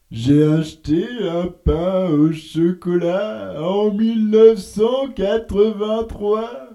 J'ai acheté un pain au chocolat en 1983.